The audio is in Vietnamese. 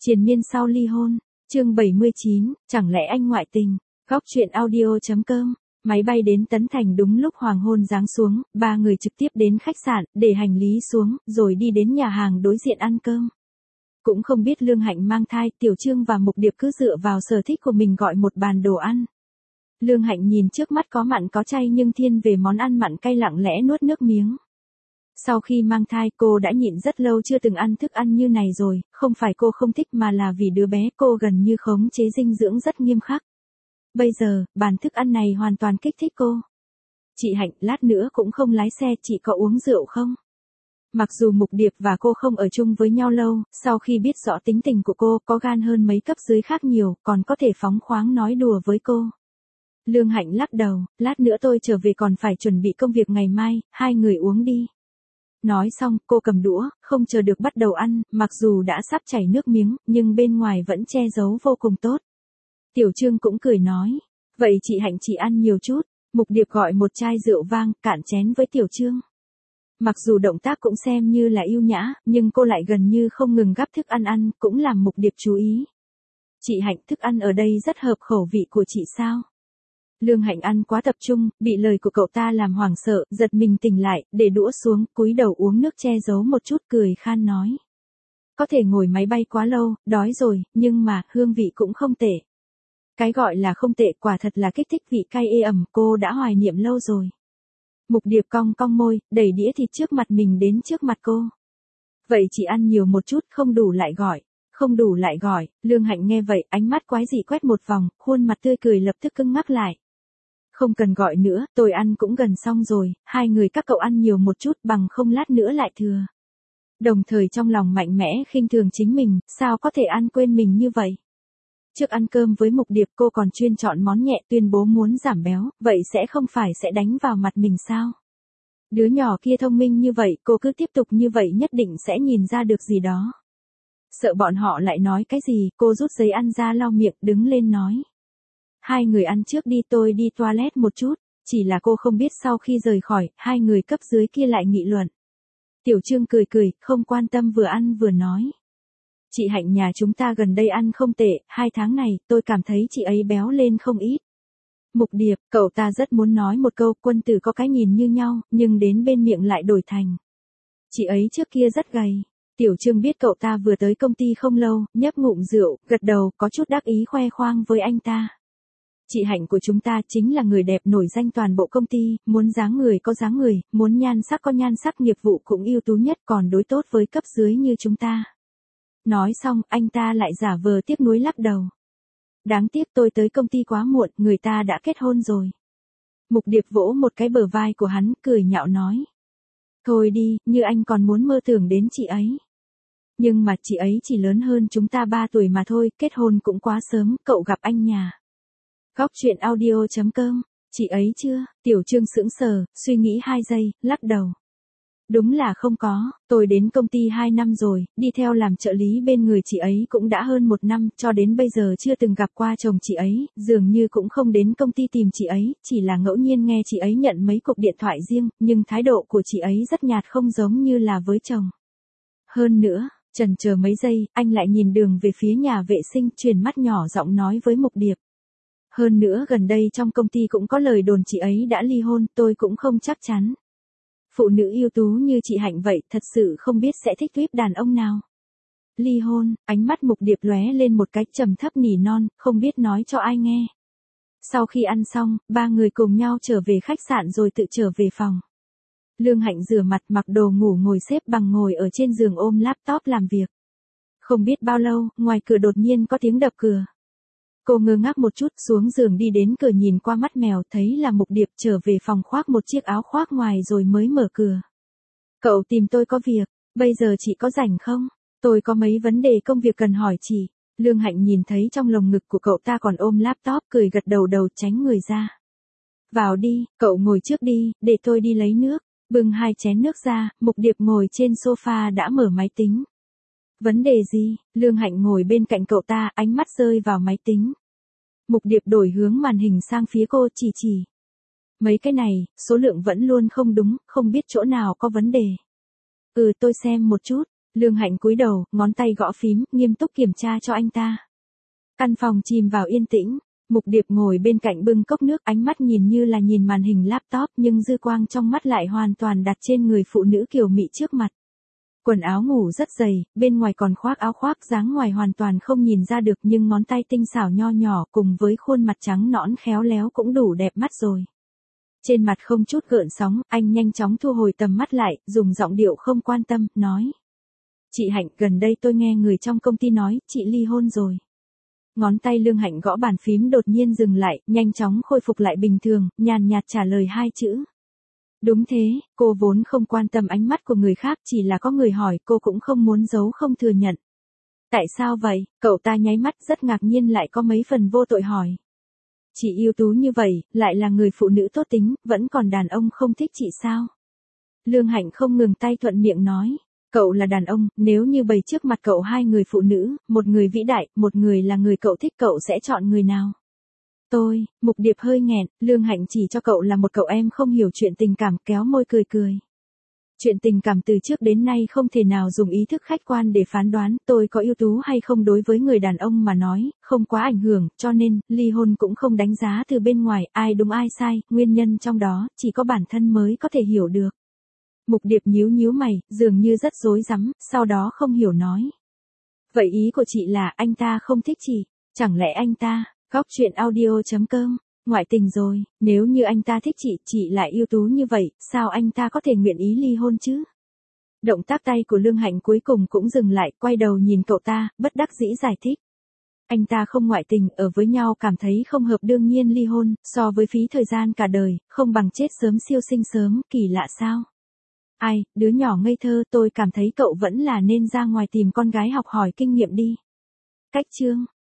Triền miên sau ly hôn, chương 79, chẳng lẽ anh ngoại tình, góc truyện audio.com. Máy bay đến Tấn Thành đúng lúc hoàng hôn giáng xuống, ba người trực tiếp đến khách sạn, để hành lý xuống, rồi đi đến nhà hàng đối diện ăn cơm. Cũng không biết Lương Hạnh mang thai, Tiểu Trương và Mục Điệp cứ dựa vào sở thích của mình gọi một bàn đồ ăn. Lương Hạnh nhìn trước mắt có mặn có chay nhưng thiên về món ăn mặn cay lặng lẽ nuốt nước miếng. Sau khi mang thai cô đã nhịn rất lâu chưa từng ăn thức ăn như này rồi, không phải cô không thích mà là vì đứa bé cô gần như khống chế dinh dưỡng rất nghiêm khắc. Bây giờ, bàn thức ăn này hoàn toàn kích thích cô. Chị Hạnh, lát nữa cũng không lái xe, chị có uống rượu không? Mặc dù Mục Điệp và cô không ở chung với nhau lâu, sau khi biết rõ tính tình của cô có gan hơn mấy cấp dưới khác nhiều, còn có thể phóng khoáng nói đùa với cô. Lương Hạnh lắc đầu, lát nữa tôi trở về còn phải chuẩn bị công việc ngày mai, hai người uống đi. Nói xong, cô cầm đũa, không chờ được bắt đầu ăn, mặc dù đã sắp chảy nước miếng, nhưng bên ngoài vẫn che giấu vô cùng tốt. Tiểu Trương cũng cười nói, vậy chị Hạnh chỉ ăn nhiều chút. Mục Điệp gọi một chai rượu vang, cạn chén với Tiểu Trương. Mặc dù động tác cũng xem như là yêu nhã, nhưng cô lại gần như không ngừng gắp thức ăn, cũng làm Mục Điệp chú ý. Chị Hạnh, thức ăn ở đây rất hợp khẩu vị của chị sao? Lương Hạnh ăn quá tập trung, bị lời của cậu ta làm hoảng sợ, giật mình tỉnh lại, để đũa xuống, cúi đầu uống nước che giấu một chút, cười khan nói. Có thể ngồi máy bay quá lâu, đói rồi, nhưng mà, hương vị cũng không tệ. Cái gọi là không tệ quả thật là kích thích vị cay ê ẩm, cô đã hoài niệm lâu rồi. Mục Điệp cong cong môi, đẩy đĩa thịt trước mặt mình đến trước mặt cô. Vậy chị ăn nhiều một chút, không đủ lại gọi. Không đủ lại gọi, Lương Hạnh nghe vậy, ánh mắt quái dị quét một vòng, khuôn mặt tươi cười lập tức cứng ngắc lại. Không cần gọi nữa, tôi ăn cũng gần xong rồi, hai người các cậu ăn nhiều một chút bằng không lát nữa lại thừa. Đồng thời trong lòng mạnh mẽ khinh thường chính mình, sao có thể ăn quên mình như vậy. Trước ăn cơm với Mục Điệp cô còn chuyên chọn món nhẹ tuyên bố muốn giảm béo, vậy sẽ không phải sẽ đánh vào mặt mình sao? Đứa nhỏ kia thông minh như vậy, cô cứ tiếp tục như vậy nhất định sẽ nhìn ra được gì đó. Sợ bọn họ lại nói cái gì, cô rút giấy ăn ra lau miệng, đứng lên nói. Hai người ăn trước đi, tôi đi toilet một chút, chỉ là cô không biết sau khi rời khỏi, hai người cấp dưới kia lại nghị luận. Tiểu Trương cười cười, không quan tâm vừa ăn vừa nói. Chị Hạnh nhà chúng ta gần đây ăn không tệ, 2 tháng này, tôi cảm thấy chị ấy béo lên không ít. Mục Điệp, cậu ta rất muốn nói một câu, quân tử có cái nhìn như nhau, nhưng đến bên miệng lại đổi thành. Chị ấy trước kia rất gầy. Tiểu Trương biết cậu ta vừa tới công ty không lâu, nhấp ngụm rượu, gật đầu, có chút đắc ý khoe khoang với anh ta. Chị Hạnh của chúng ta chính là người đẹp nổi danh toàn bộ công ty, muốn dáng người có dáng người, muốn nhan sắc có nhan sắc, nghiệp vụ cũng ưu tú nhất, còn đối tốt với cấp dưới như chúng ta. Nói xong, anh ta lại giả vờ tiếc nuối lắc đầu. Đáng tiếc tôi tới công ty quá muộn, người ta đã kết hôn rồi. Mục Điệp vỗ một cái bờ vai của hắn, cười nhạo nói. Thôi đi, như anh còn muốn mơ tưởng đến chị ấy. Nhưng mà chị ấy chỉ lớn hơn chúng ta 3 tuổi mà thôi, kết hôn cũng quá sớm, cậu gặp anh nhà. Góc truyện audio.com, chị ấy chưa? Tiểu Trương sững sờ, suy nghĩ 2 giây, lắc đầu. Đúng là không có, tôi đến công ty 2 năm rồi, đi theo làm trợ lý bên người chị ấy cũng đã hơn 1 năm, cho đến bây giờ chưa từng gặp qua chồng chị ấy, dường như cũng không đến công ty tìm chị ấy, chỉ là ngẫu nhiên nghe chị ấy nhận mấy cuộc điện thoại riêng, nhưng thái độ của chị ấy rất nhạt, không giống như là với chồng. Hơn nữa, chần chờ mấy giây, anh lại nhìn đường về phía nhà vệ sinh, chuyển mắt nhỏ giọng nói với Mục Điệp. Hơn nữa gần đây trong công ty cũng có lời đồn chị ấy đã ly hôn, tôi cũng không chắc chắn. Phụ nữ ưu tú như chị Hạnh vậy, thật sự không biết sẽ thích tuyếp đàn ông nào. Ly hôn, ánh mắt Mục Điệp lóe lên một cái, trầm thấp nỉ non, không biết nói cho ai nghe. Sau khi ăn xong, ba người cùng nhau trở về khách sạn rồi tự trở về phòng. Lương Hạnh rửa mặt, mặc đồ ngủ, ngồi xếp bằng ngồi ở trên giường ôm laptop làm việc. Không biết bao lâu, ngoài cửa đột nhiên có tiếng đập cửa. Cô ngơ ngác một chút, xuống giường đi đến cửa nhìn qua mắt mèo, thấy là Mục Điệp, trở về phòng khoác một chiếc áo khoác ngoài rồi mới mở cửa. Cậu tìm tôi có việc, bây giờ chị có rảnh không? Tôi có mấy vấn đề công việc cần hỏi chị. Lương Hạnh nhìn thấy trong lồng ngực của cậu ta còn ôm laptop, cười gật đầu, tránh người ra. Vào đi, cậu ngồi trước đi, để tôi đi lấy nước. Bưng 2 chén nước ra, Mục Điệp ngồi trên sofa đã mở máy tính. Vấn đề gì? Lương Hạnh ngồi bên cạnh cậu ta, ánh mắt rơi vào máy tính. Mục Điệp đổi hướng màn hình sang phía cô, chỉ. Mấy cái này, số lượng vẫn luôn không đúng, không biết chỗ nào có vấn đề. Tôi xem một chút. Lương Hạnh cúi đầu, ngón tay gõ phím, nghiêm túc kiểm tra cho anh ta. Căn phòng chìm vào yên tĩnh. Mục Điệp ngồi bên cạnh bưng cốc nước, ánh mắt nhìn như là nhìn màn hình laptop, nhưng dư quang trong mắt lại hoàn toàn đặt trên người phụ nữ kiều mị trước mặt. Quần áo ngủ rất dày, bên ngoài còn khoác áo khoác, dáng ngoài hoàn toàn không nhìn ra được, nhưng ngón tay tinh xảo nho nhỏ cùng với khuôn mặt trắng nõn khéo léo cũng đủ đẹp mắt rồi. Trên mặt không chút gợn sóng, anh nhanh chóng thu hồi tầm mắt lại, dùng giọng điệu không quan tâm, nói. Chị Hạnh, gần đây tôi nghe người trong công ty nói, chị ly hôn rồi. Ngón tay Lương Hạnh gõ bàn phím đột nhiên dừng lại, nhanh chóng khôi phục lại bình thường, nhàn nhạt trả lời hai chữ. Đúng thế, cô vốn không quan tâm ánh mắt của người khác, chỉ là có người hỏi cô cũng không muốn giấu không thừa nhận. Tại sao vậy? Cậu ta nháy mắt rất ngạc nhiên lại có mấy phần vô tội hỏi. Chị ưu tú như vậy, lại là người phụ nữ tốt tính, vẫn còn đàn ông không thích chị sao? Lương Hạnh không ngừng tay thuận miệng nói. Cậu là đàn ông, nếu như bày trước mặt cậu hai người phụ nữ, một người vĩ đại, một người là người cậu thích, cậu sẽ chọn người nào? Mục Điệp hơi nghẹn, Lương Hạnh chỉ cho cậu là một cậu em không hiểu chuyện tình cảm, kéo môi cười cười. Chuyện tình cảm từ trước đến nay không thể nào dùng ý thức khách quan để phán đoán, tôi có ưu tú hay không đối với người đàn ông mà nói, không quá ảnh hưởng, cho nên, ly hôn cũng không đánh giá từ bên ngoài, ai đúng ai sai, nguyên nhân trong đó, chỉ có bản thân mới có thể hiểu được. Mục Điệp nhíu mày, dường như rất rối rắm, sau đó không hiểu nói. Vậy ý của chị là anh ta không thích chị, chẳng lẽ anh ta, Góc truyện audio.com, ngoại tình rồi, nếu như anh ta thích chị lại ưu tú như vậy, sao anh ta có thể nguyện ý ly hôn chứ? Động tác tay của Lương Hạnh cuối cùng cũng dừng lại, quay đầu nhìn cậu ta, bất đắc dĩ giải thích. Anh ta không ngoại tình, ở với nhau cảm thấy không hợp đương nhiên ly hôn, so với phí thời gian cả đời, không bằng chết sớm siêu sinh sớm, kỳ lạ sao? Ai, đứa nhỏ ngây thơ, tôi cảm thấy cậu vẫn là nên ra ngoài tìm con gái học hỏi kinh nghiệm đi. Cách chương